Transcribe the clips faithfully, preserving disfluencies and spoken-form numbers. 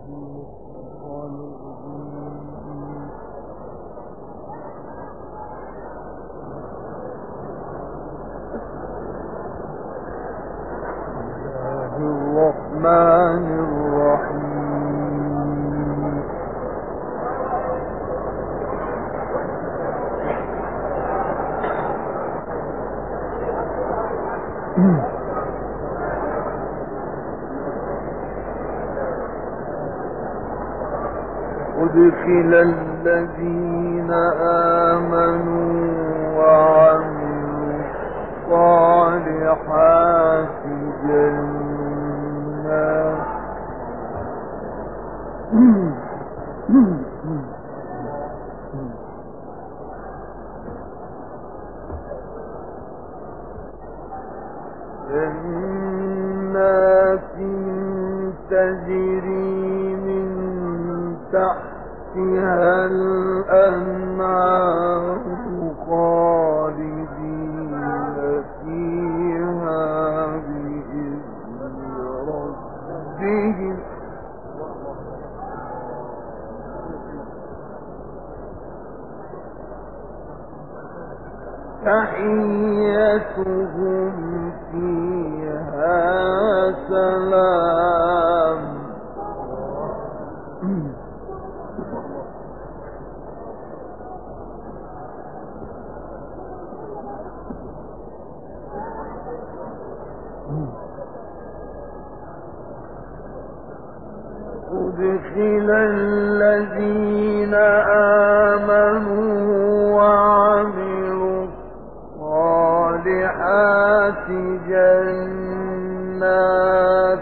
الرحمن الرحيم. أدخل الذين آمنوا وعملوا الصالحات جنات جنات تجري من تحتها الأنهار خالدين فيها بإذن ربهم تحيتهم فيها سلام. أدخل الذين آمنوا وعملوا الصالحات جنات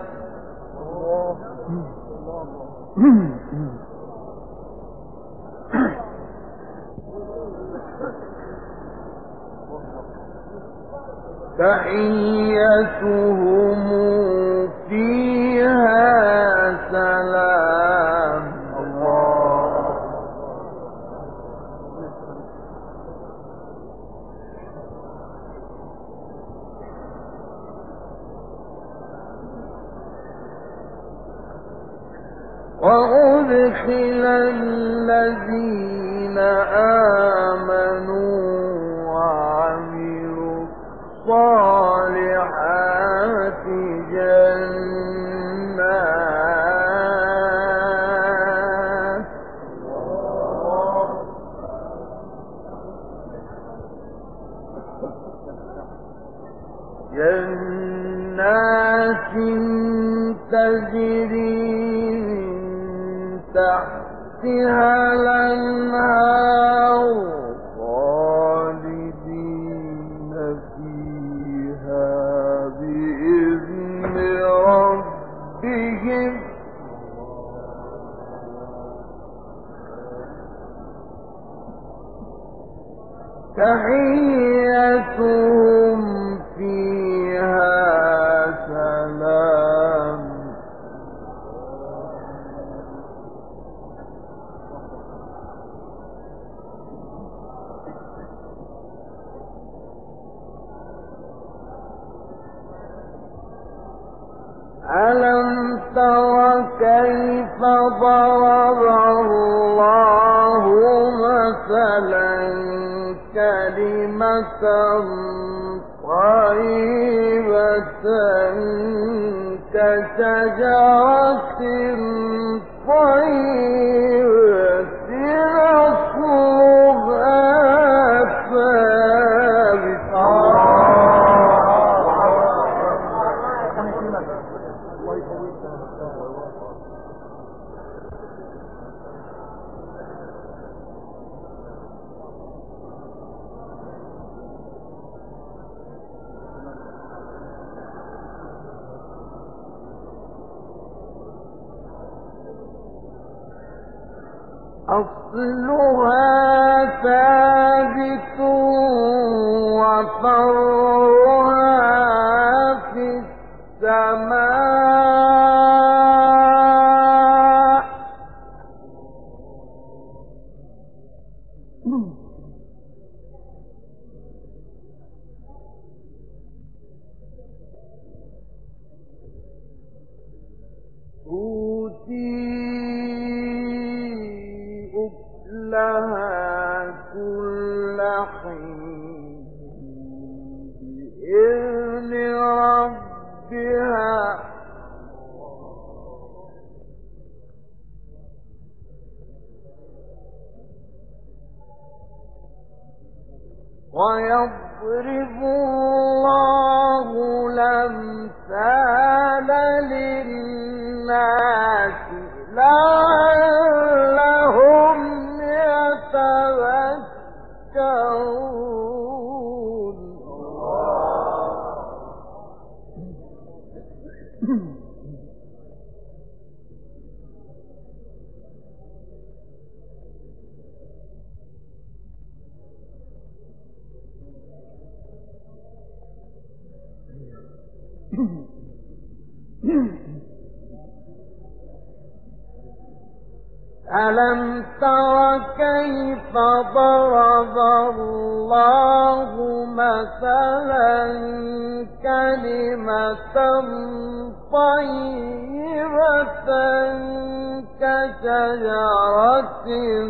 تحيتهم فيها سلام. الله وأدخل الذين آمنوا وعملوا الصالحات جنات جنات تجري من تحتها الأنهار خالدين فيها بإذن ربهم تحيتهم فيها سلام. ألم تر كيف ضرب الله مثلا كلمة طيبة كشجرة طيبة أصلها ثابت. أصلها ثابت وفرعها في السماء. تؤتي ويضرب الله الأمثال للناس لعلهم يتذكرون. ألم تر كيف ضرب الله مثلا كلمة طيبة كشجرة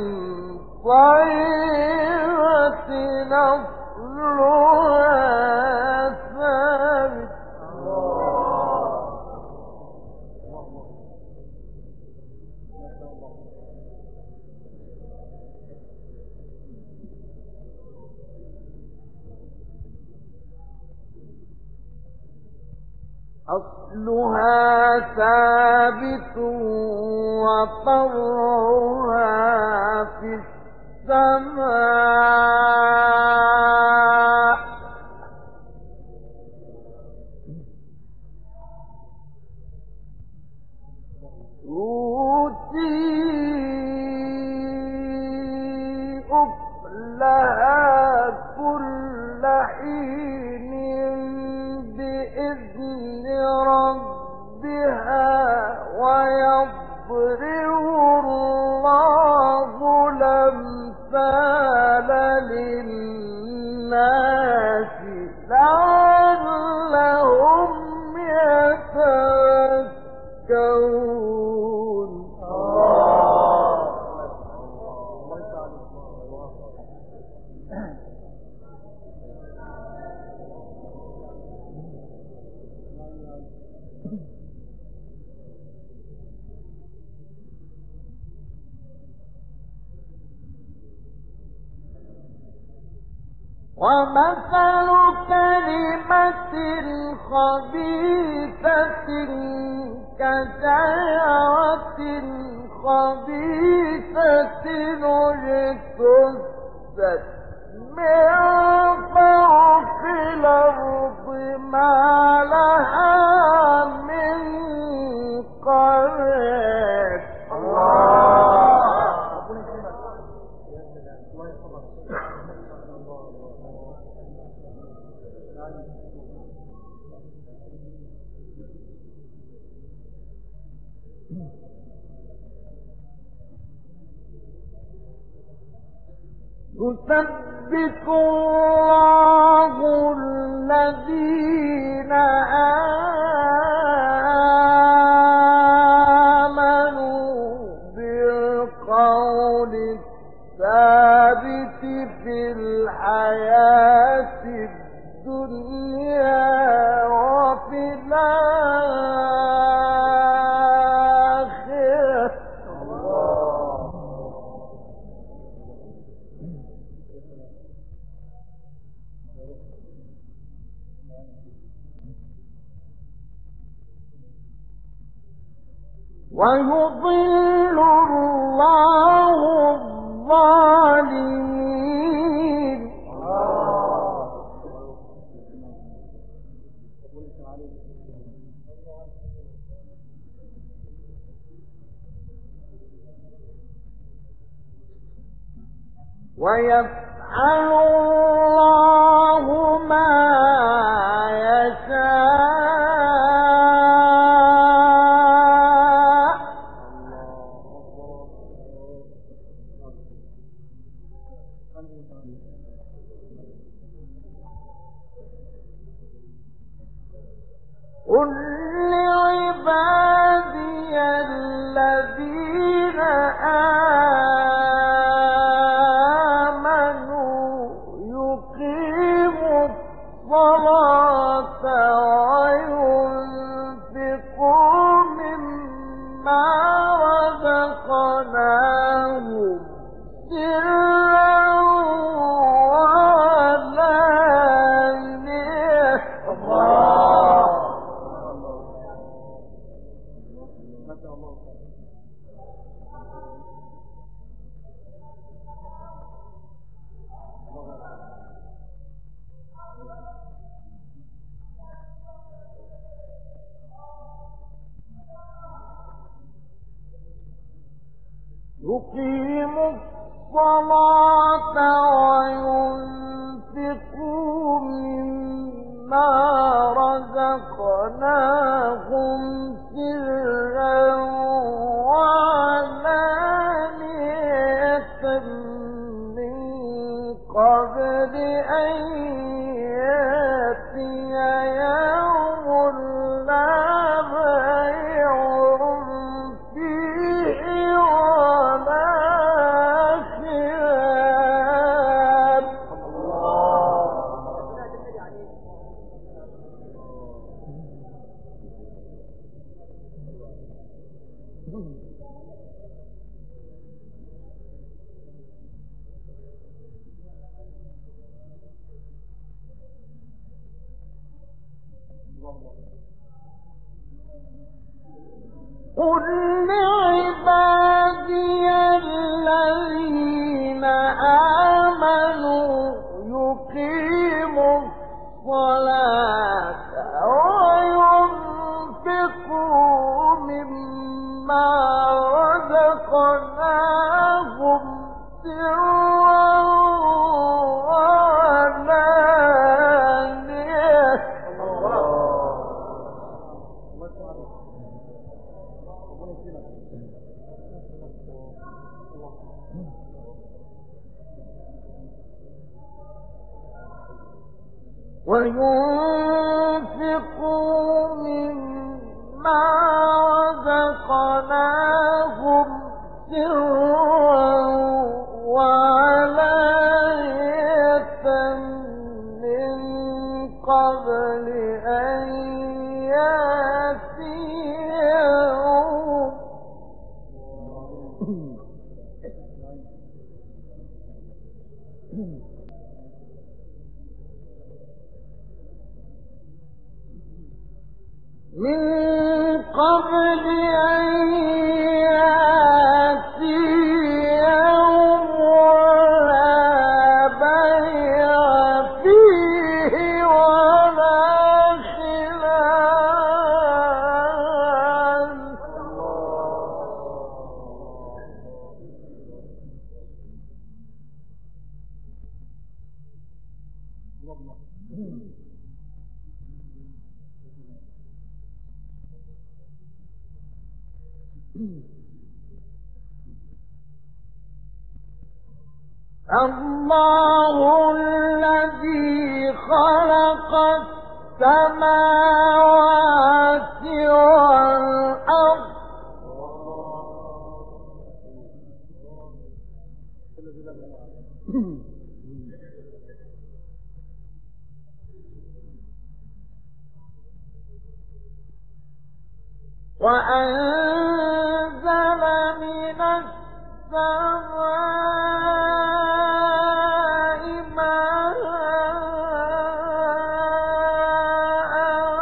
طيبة أصلها ثابت. أصلها ثابت وفرعها في السماء. تؤتي أكلها كل حين بإذن ربها ويضرب الله الأمثال للناس لعلهم يتذكرون. ومثل كلمة خبيثة كشجرة خبيثة اجتثت من فوق الأرض ما لها من قرار. يثبت الله الذين آمنوا بالقول الثابت في الحياة الدنيا وفي الآخرة. ويضل الله الظالمين. ويفعل الله ما يشاء. قل لعبادي الذين آمنوا يقيم الصلاة وينفقوا مما رزقناهم سرا وعلانية من قبل أن يأتي يوم لا بيع فيه ولا خلال. قل لعبادي الذين آمنوا يقيموا الصلاة وينفقوا مما رزقناهم سرا وعلانية وينفقوا مما رزقناهم سرا وعلانية من قبل أن يأتي يوم من قبل أن يأتي يوم لا بيع فيه ولا خلال. الله الذي خلق السماوات والأرض وأنزل من السماء ماء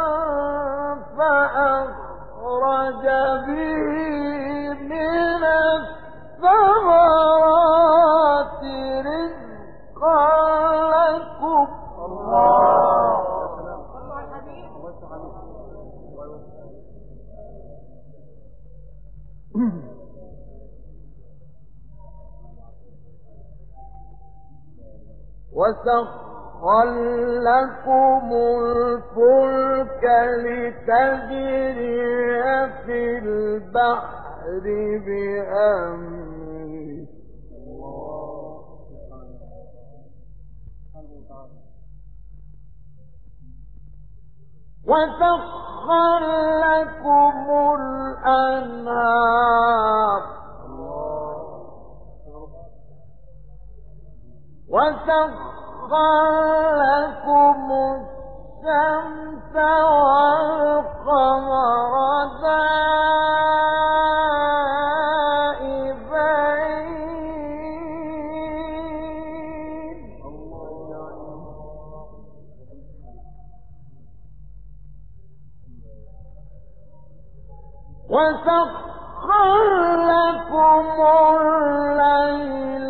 فأخرج به من الثمرات رزقا لكم. وسخر لكم الفلك لتجري في البحر بأمره وسخر لكم الأنهار وسخر لكم الشمس والقمر دائبين وسخر لكم الليل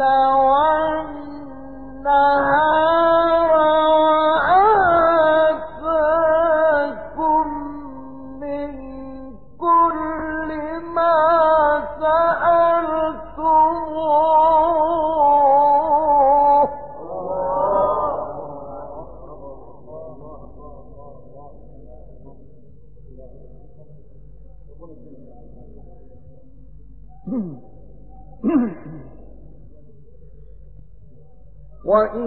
والنهار وآتاكم من كل ما سألتموه وإن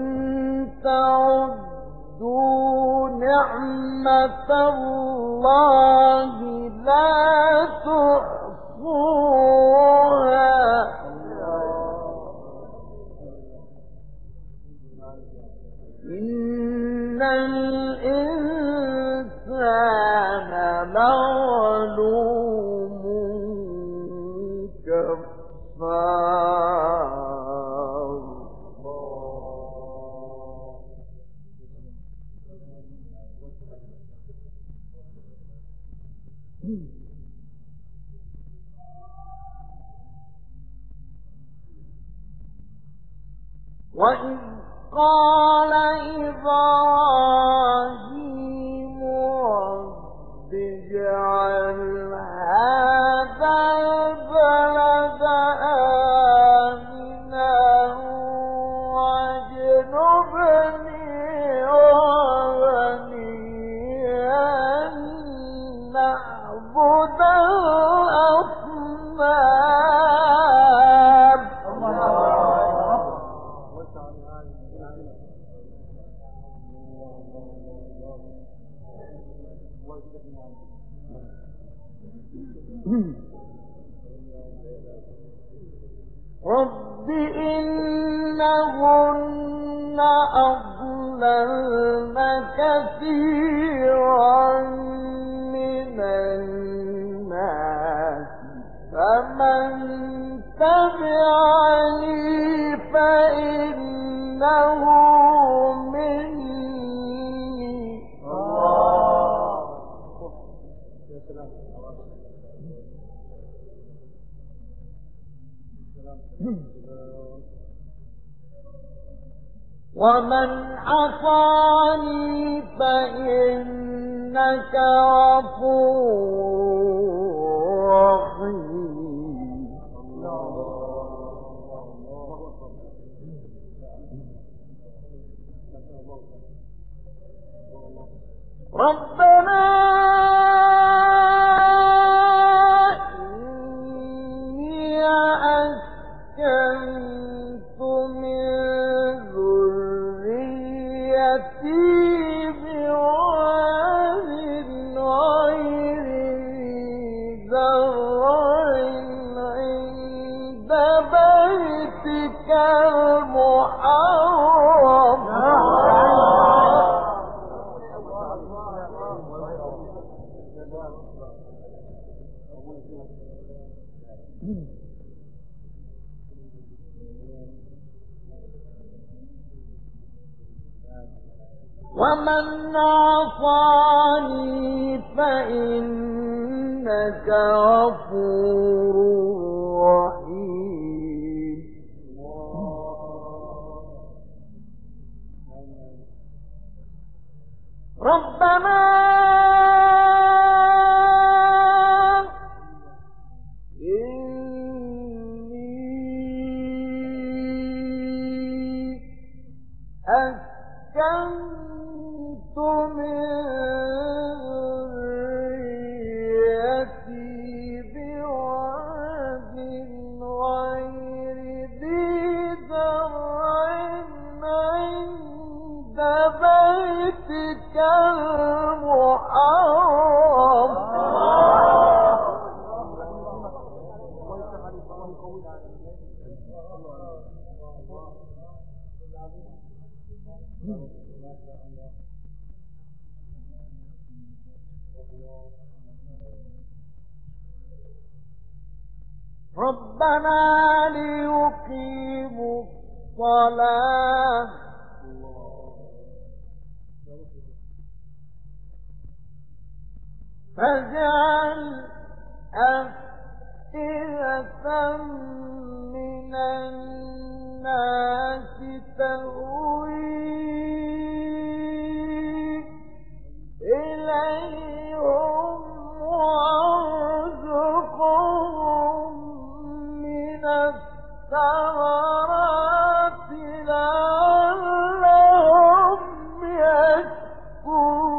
تعدوا نعمة الله لا تحصوها إن الإنسان لظلوم كفار. وإذ قال إبراهيم رب اجعل هذا البلد آمنا واجنبني وبني أن نعبد الأصنام. رب إنهن أضللن كثيرا من الناس فمن تبعني فإنه مني. ومن عصاني فإنك غفور رحيم. ربنا إني أسكنت من ذريتي بواد غير ذي زرع عند بيتك المحرم ومن عصاني فإنك غفور رحيم. ربنا إني أسكنت من ذريتي بواد غير ذي زرع عند بيتك المحرم ربنا ليقيموا الصلاة فاجعل أفئدة من الناس تهوي إليهم وارزقهم من الثمرات لعلهم يشكرون.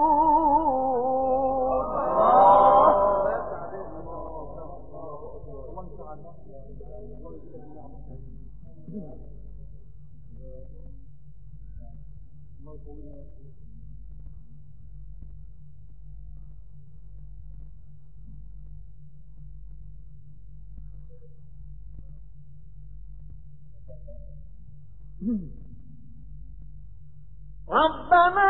ربنا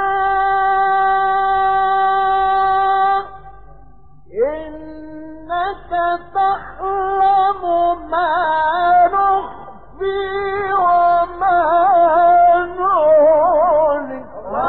إنك تعلم ما نخفي وما نعلن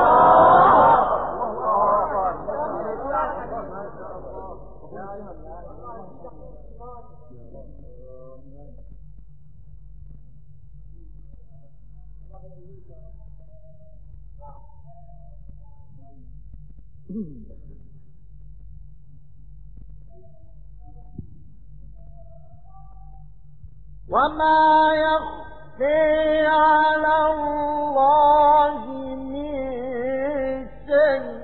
وما يخفي على الله من شيء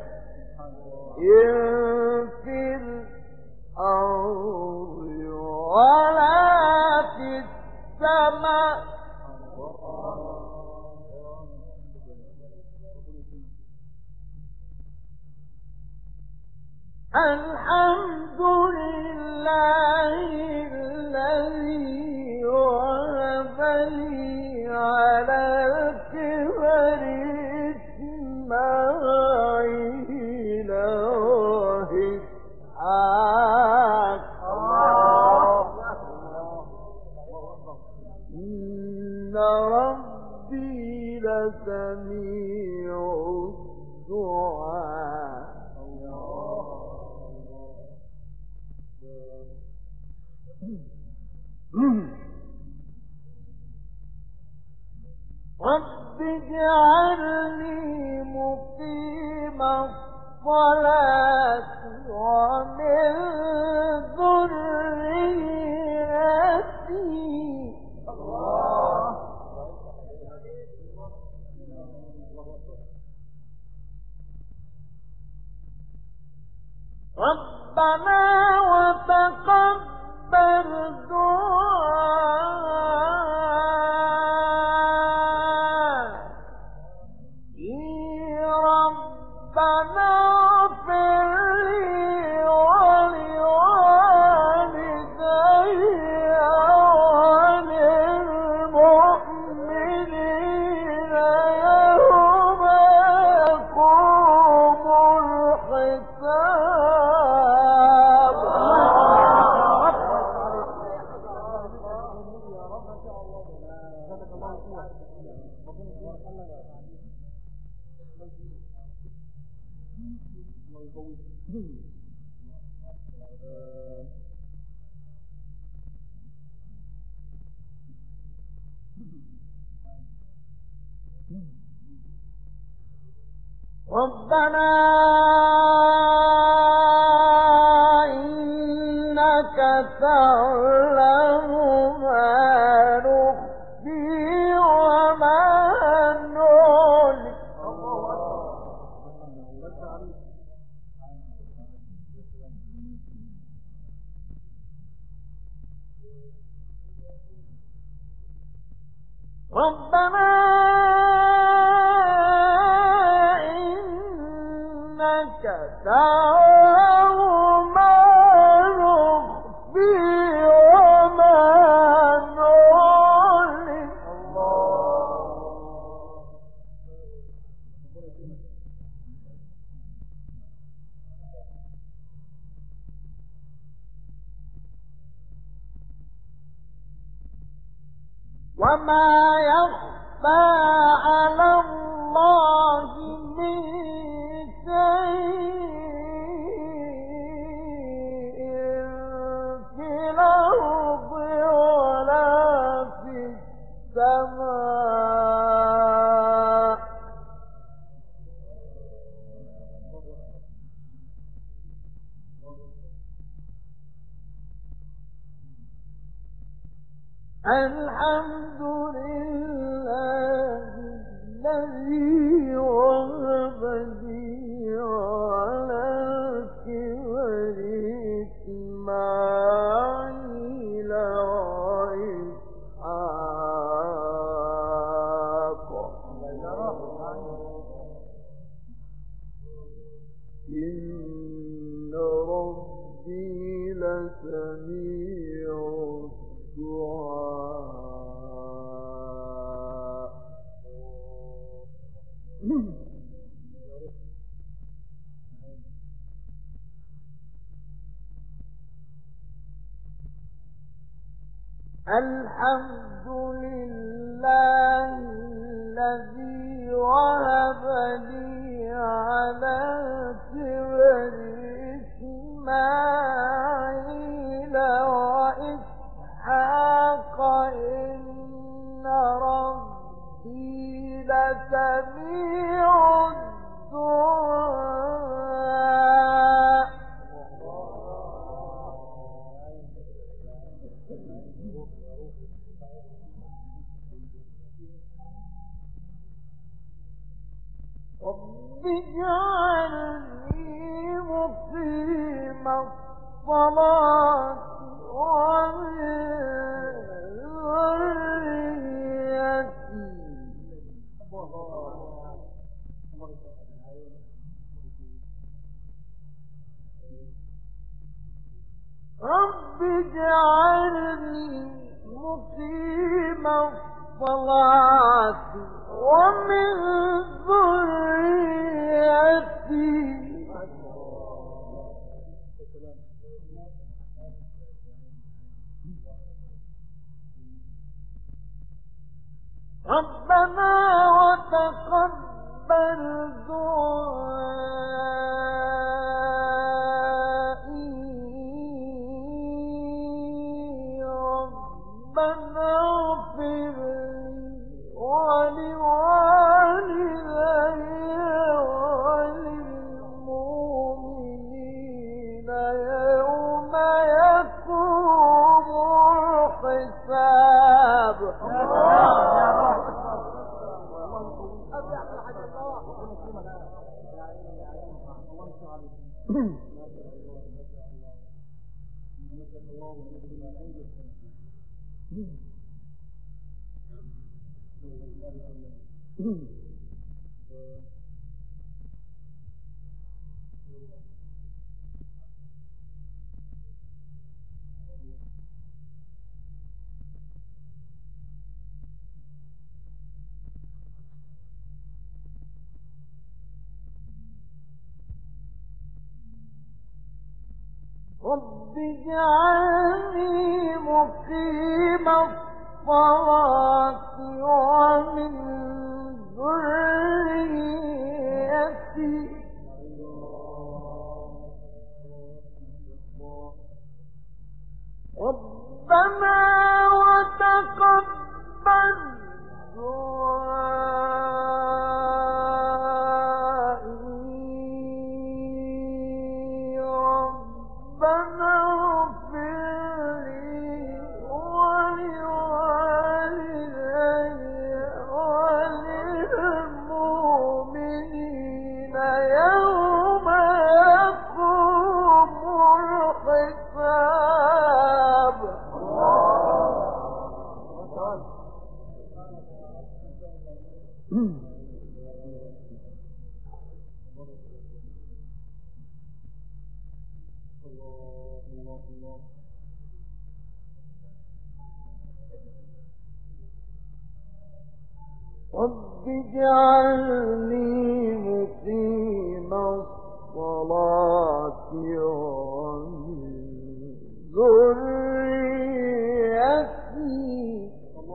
في الأرض ولا في السماء الحمد لله الذي وهب لي على الكبر إسماعيل وإسحاق إن ربي لسميع الدعاء. رب اجعلني مقيم الصلاة ومن ذريتي ربنا وتقبل دعاء ربنا اغفر لي ولوالدي وللمؤمنين يوم يقوم الحساب. ربنا إنك تعلم ما نخفي وما نعلن ربنا إنك تعلم ما نخفي وما نعلن وما يخفى على الله من شيء في الأرض الحمد لله الذي وهب لي على الكبر إسماعيل وإسحاق إن ربي لسميع الدعاء. الحمد لله الذي وهب لي على الكبر إسماعيل وإسحاق إن ربي لسميع الدعاء. رب اجعلني مقيم الصلاة ومن ذريتي رب اجعلني مقيم الصلاة ومن ذريتي ربنا وتقبل دعائي ربنا اغفر لي ولوالدي وللمؤمنين يوم يقوم الحساب. رب اجعلني مقيم الصلاة ومن ذريتي ربنا وتقبل دعائي ربنا اغفر لي ولوالدي وللمؤمنين يوم يقوم الحساب. رب اجعلني مقيم الصلاة ومن ذريتي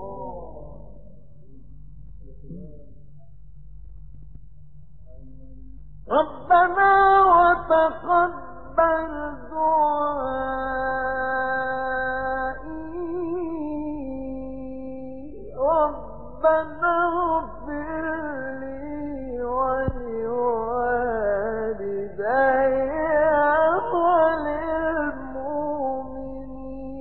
ربنا وتقبل دعائي ربنا اغفر لي ولوالدي وللمؤمنين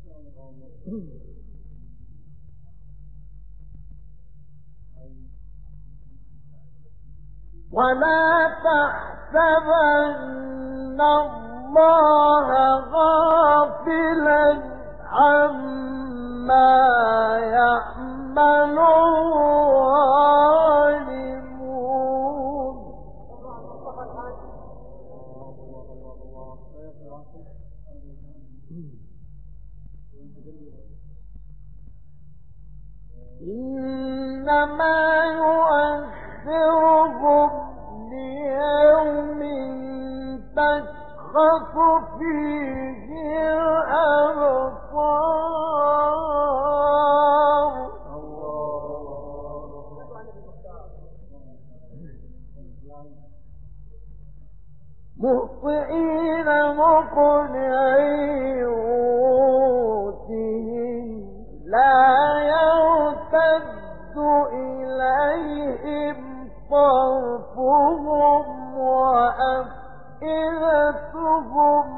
ولا تحسبن الله غافلا عما يعمل الظالمون إنما يؤخرهم ليوم تشخص فيه الأبصار مهطعين مقنعي رؤوسهم لا يرتد إليهم طرفهم وأفئدتهم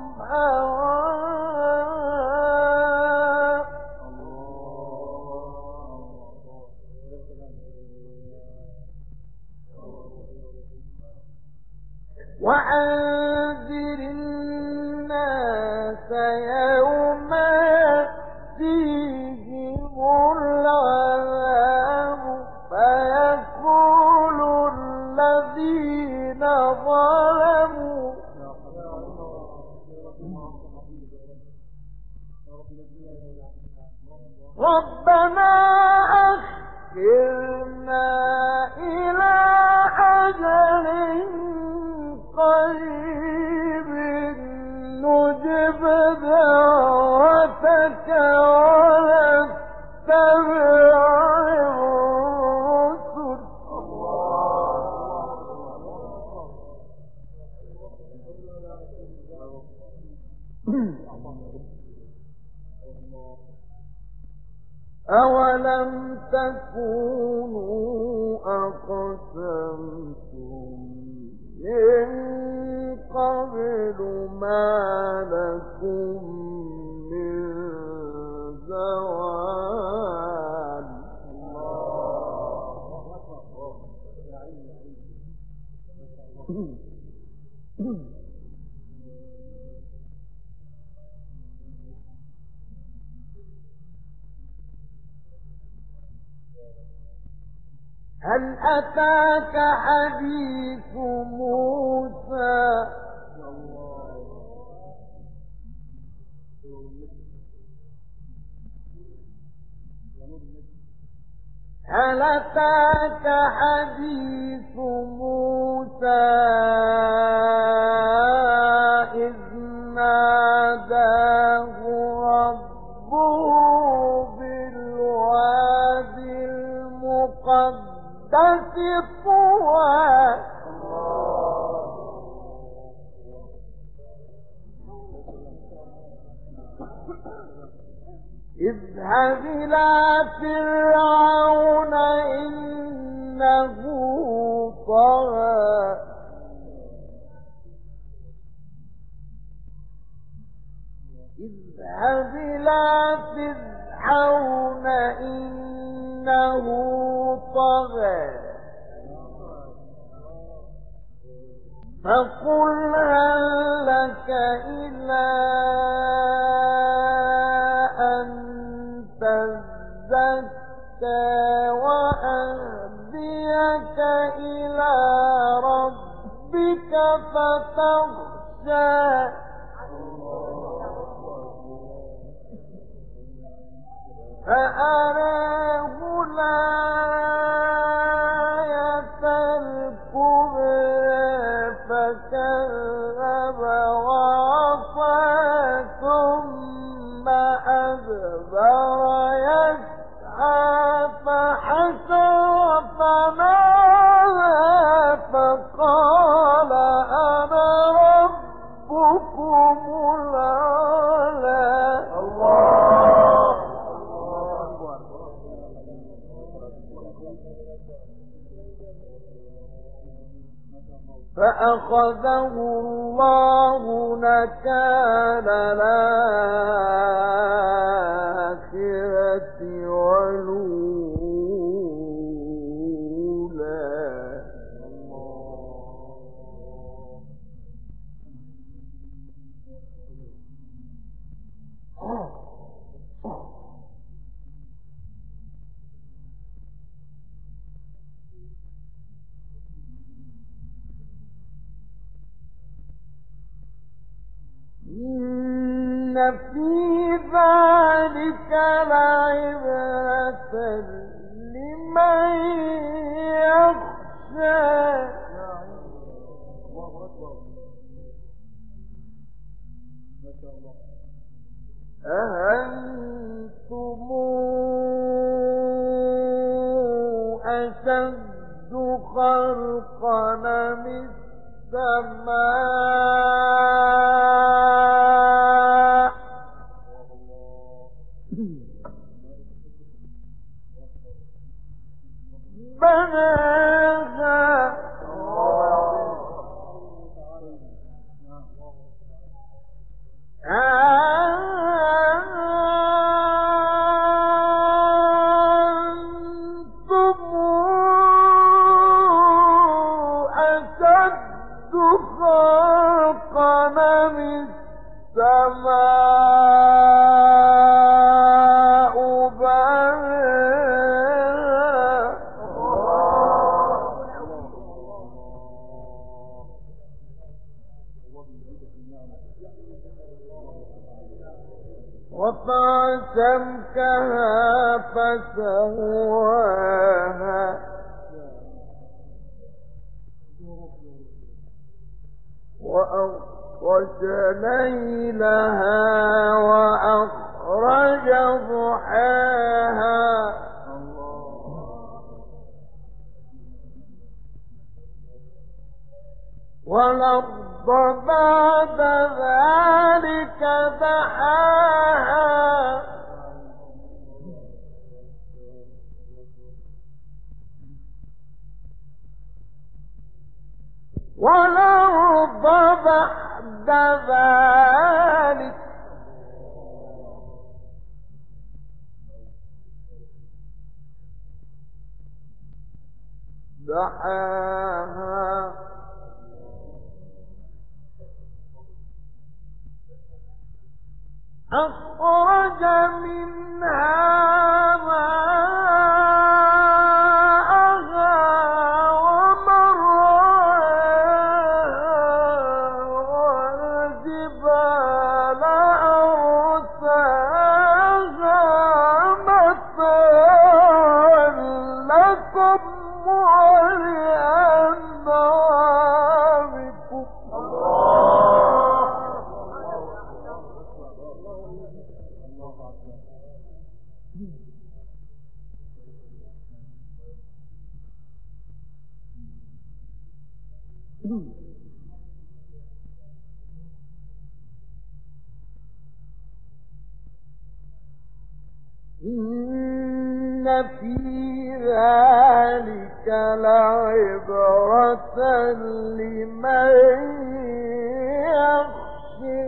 هواء وأنذر الناس يوم يأتيهم العذاب فيقول الذين ظلموا ربنا أخرنا إلى أجل قريب نجب دعوتك ونتبع الرسل أولم تكونوا أقسمتم من قبل ما لكم من زوال هل أتاك حديث موسى هل أتاك حديث موسى إذ ناداه ربه بالوادي المقدس طوى اذهب إلى فرعون إنه طغى اذهب إلى فرعون إنه طغى فقل هل لك إلى أن تزكى وأهديك إلى ربك فتخشى فأراه الآية الكبرى فكذب وعصى ثم أدبر يسعى فحشر فنادى فقال أنا ربكم الأعلى الله فأخذه الله نكال الآخرة في ذلك لعبرة لمن يخشى أأنتم أشد خلقا من السماء بناها أنتم أشد خلقا من السماء بناها رفع سمكها فسواها وأغطش ليلها وأخرج ضحاها والأرض بعد ذلك دحاها والأرض بعد ذلك دحاها أخرج منها ماءها ومرعاها والجبال أرساها متاعا لكم ولأنعامكم إن في ذلك لعبرة لمن يخشى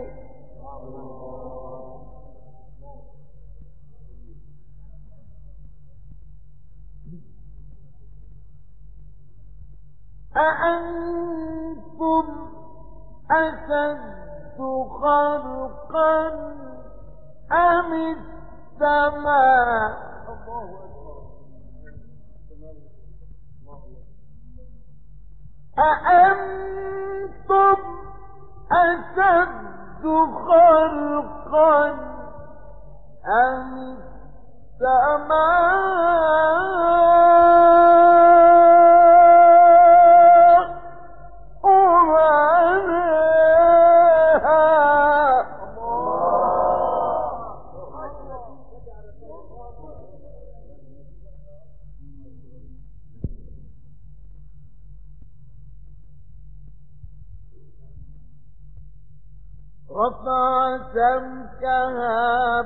أأنتم أشد خلقا أم السماء أأنتم أشد خلقا أم السماء بناها رفع سمكها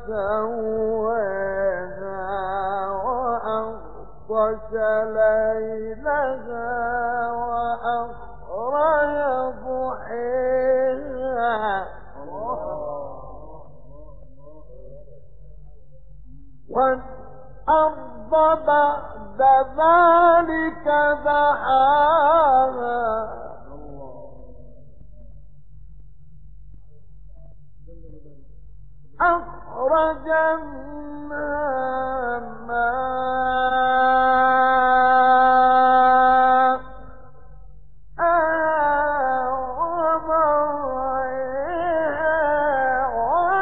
فسواها وأغطش ليلها وأخرج ضحاها والأرض بعد ذلك دحاها أخرج منها ماءها ومرعاها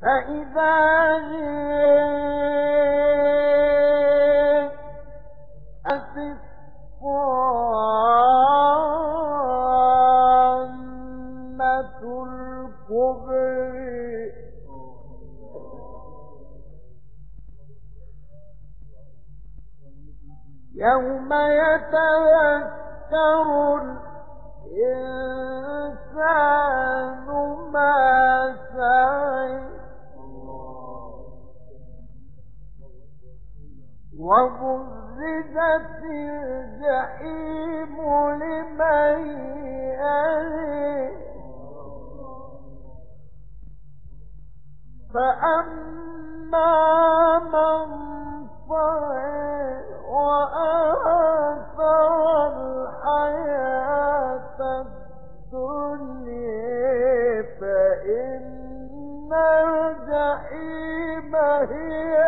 فإذا جاءت الطامة الكبرى يوم يتذكر الإنسان ما سعى وبرزت الجحيم لمن يرى فأما من طغى وآثر الحياة الدنيا فإن الجحيم هي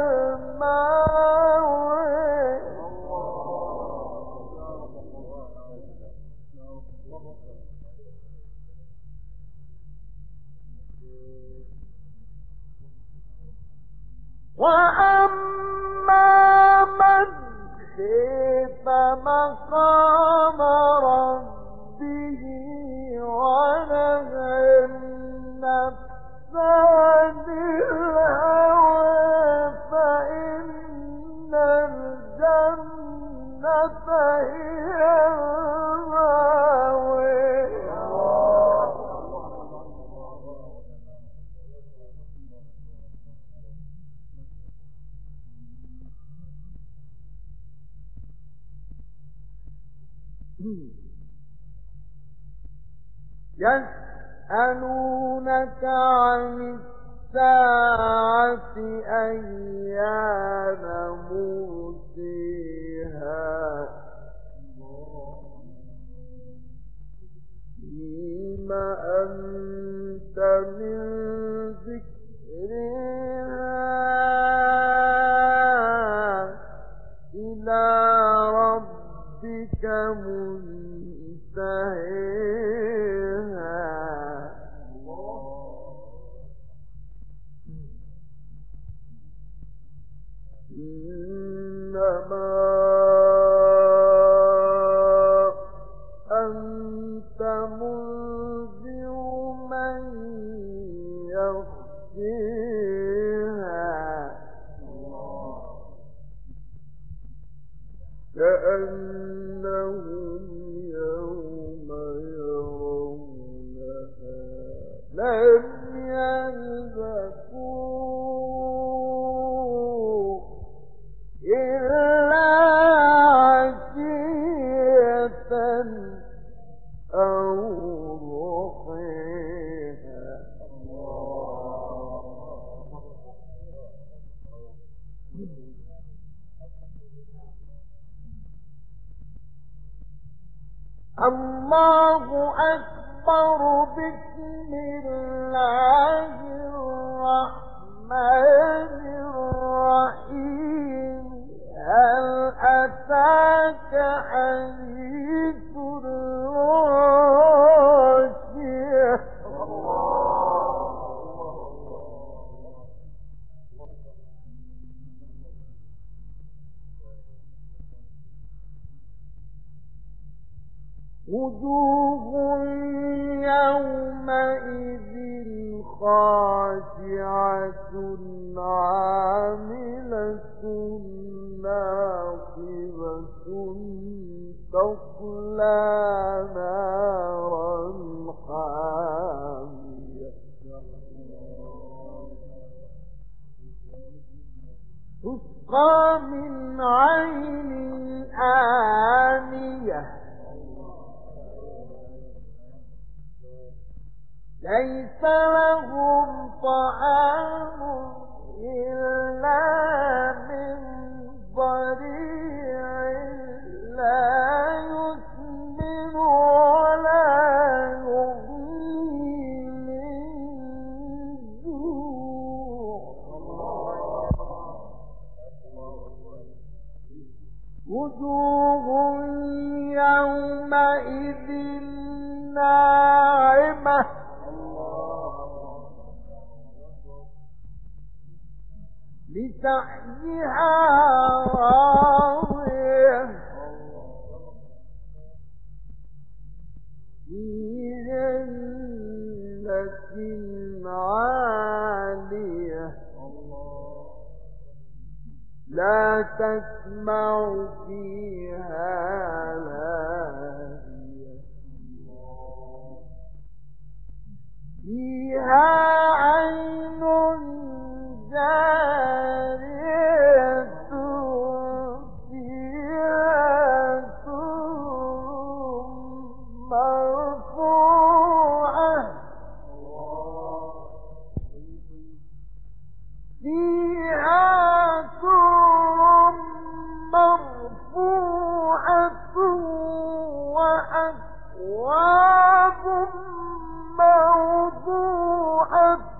المأوى وأما من خاف مقام ربه ونهى النفس عن الهوى فإن الجنة هي المأوى يسألونك عن الساعة أيان مرسيها فيما أنت من ذكرها إلى ربك منتهيها إنما أنت منذر من يخشاها كأنهم يوم يرونها لم يلبثوا إلا عشية أو ضحيها الله أكبر بسم الله الرحمن الرحيم هل أتاك حديث الغاشية وجوه يومئذ خاشعة عاملة ناصبة تصلى نارا حامية تسقى من عين آنية ليس لهم طعام إلا من ضريع لا يسمن ولا يغني من جوع وجوه يومئذ ناعمة لسعيها راضية في جنة عالية لا تسمع فيها لاغية فيها عين جارية فيها سرر مرفوعة فيها سرر مرفوعة وأكواب موضوعة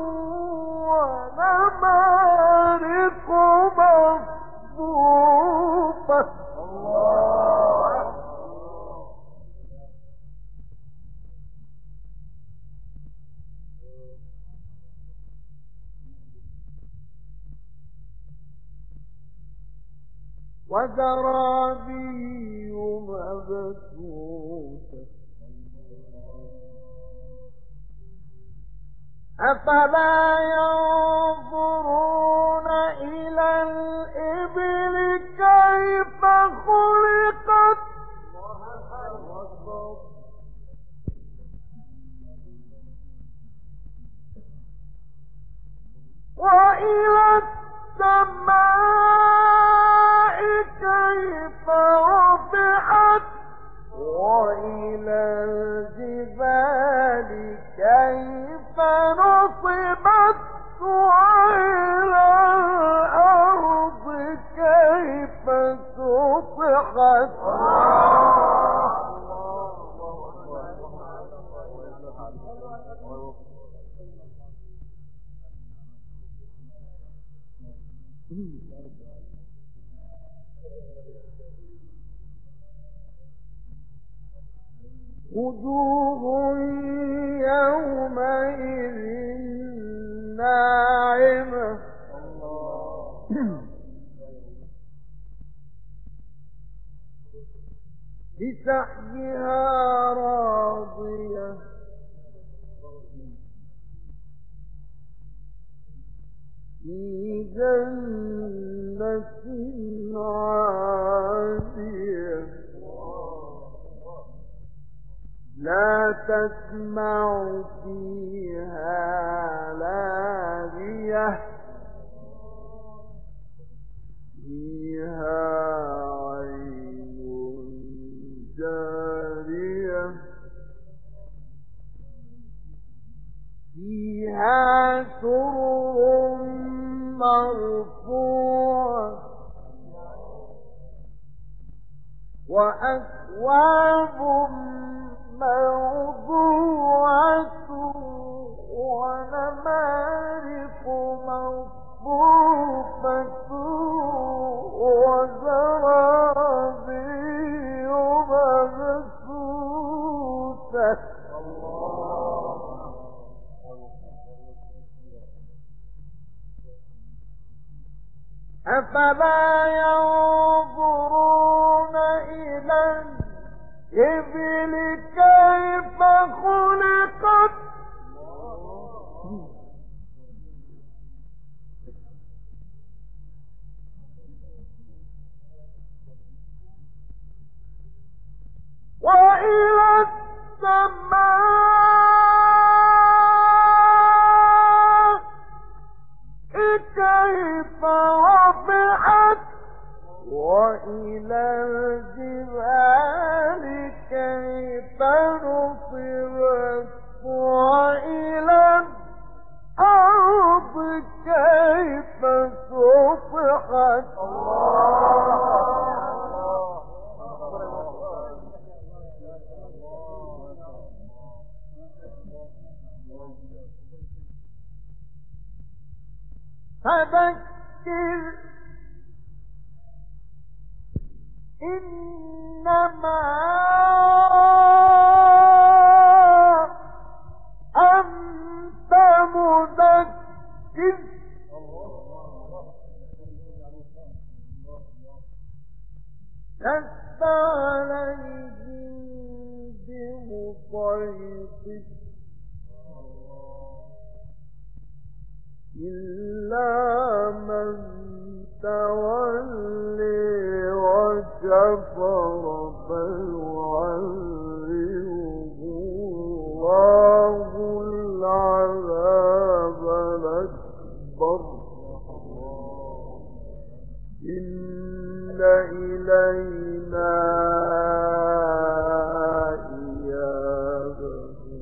ونمارق مصفوفة وزرابي مبثوثة أفلا ينظرون إلى الإبل كيف خلقت وإلى السماء كيف رفعت وإلى الجبال كيف نصبت وإلى الأرض كيف سطحت وجوه يومئذ ناعمة لسعيها راضية في جنة عالية لا تسمع فيها لاغية فيها عين جارية فيها سرر مرفوعة وأكواب موضوعة ونمارق مصفوفة وزرابي مبثوثة أفلا ينظرون إلى الإبل كيف خلقت وإلى السماء كيف رفعت وإلى الجبال كيف نصبت وإلى الأرض كيف سطحت فذكر إنما أنت مذكر لست عليهم بمسيطر إلا من تولي وكفر فيعذبه الله العذاب الأكبر إن إلينا إيابهم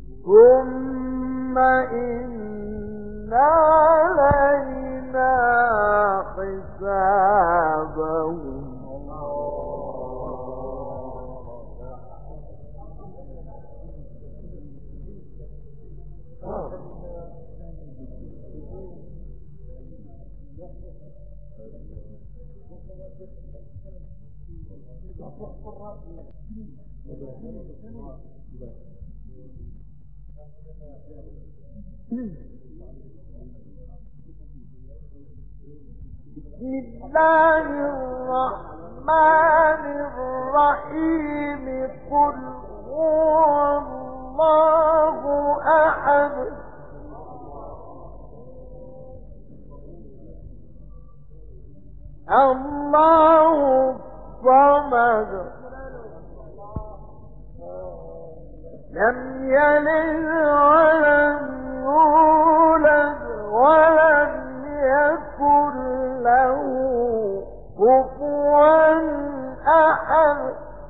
ثم إن علينا حسابهم بسم الله الرحمن الرحيم قل هو الله أحد الله الصمد لم يلد ولم يولد ولم يكن له كفوا أحد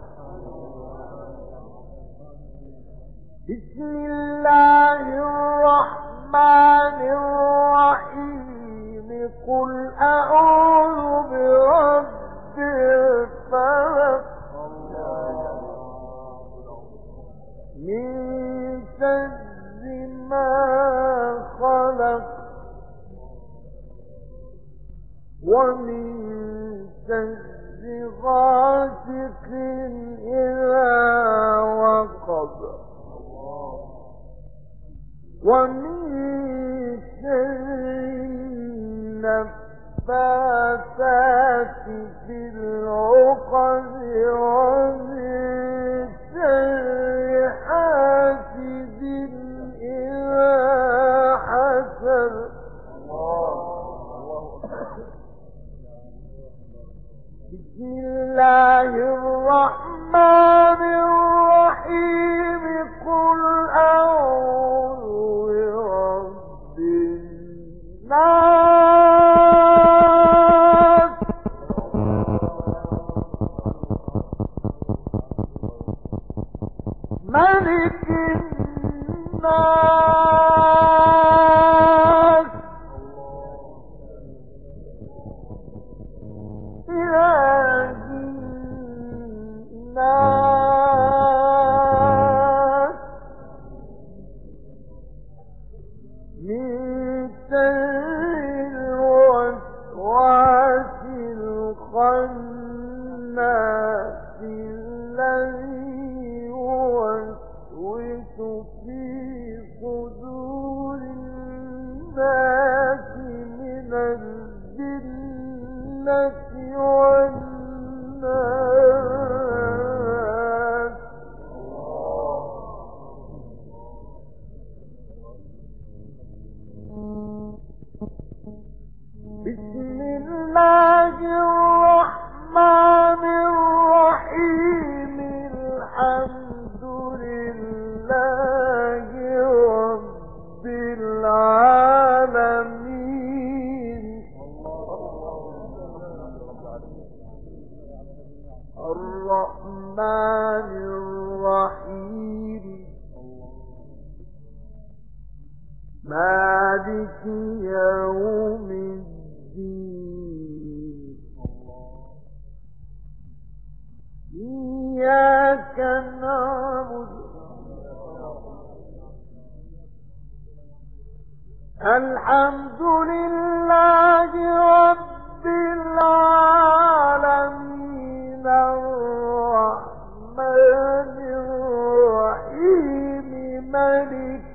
بسم الله الرحمن الرحيم قل أعوذ برب الفلق من شر ما خلق ومن شر غاسق إذا وقب ومن شر النفاثات في العقد ومن شر حاسد إذا حسد بسم الله الرحمن الرحيم قل أعوذ برب الناس ملك الناس إله الناس من شر الوسواس الخناس الذي يوسوس في صدور الناس من الجنة والناس بسم الله الرحمن الرحيم الحمد لله رب العالمين الرحمن الرحيم مالك يوم الدين إياك نعبد الحمد لله رب العالمين الرحمن الرحيم مالك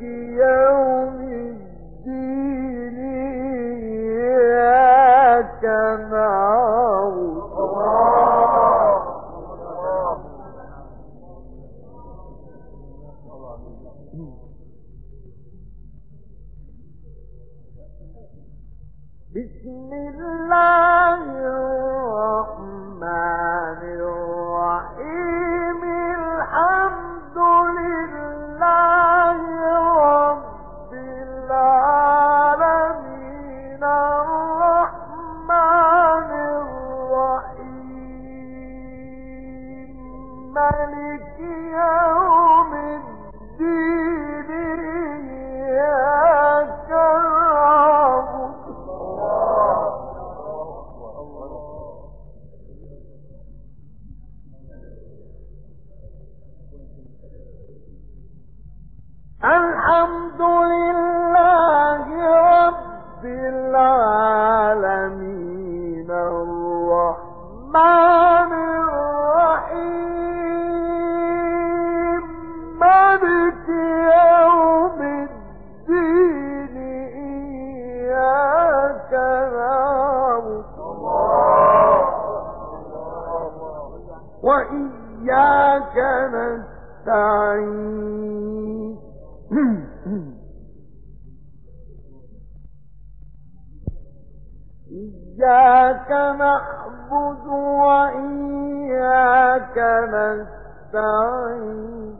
يوم الدين إياك نعبد نعبد بسم الله الرحمن الرحيم الحمد لله رب العالمين الرحمن الرحيم مالك يوم الدين إياك نعبد الحمد لله رب العالمين الرحمن الرحيم مالك يوم الدين إياك نعبد وإياك نستعين إياك نعبد وإياك نستعين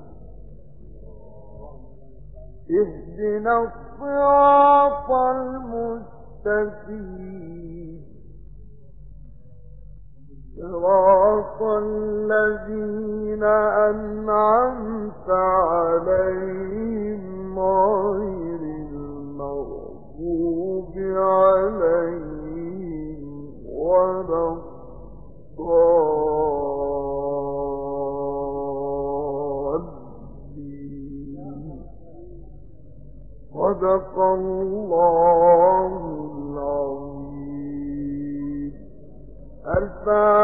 اهدنا الصراط المستقيم صراط الذين أنعمت عليهم غير المغضوب عليهم ولا الضالين صدق الله العظيم. الفاتحة.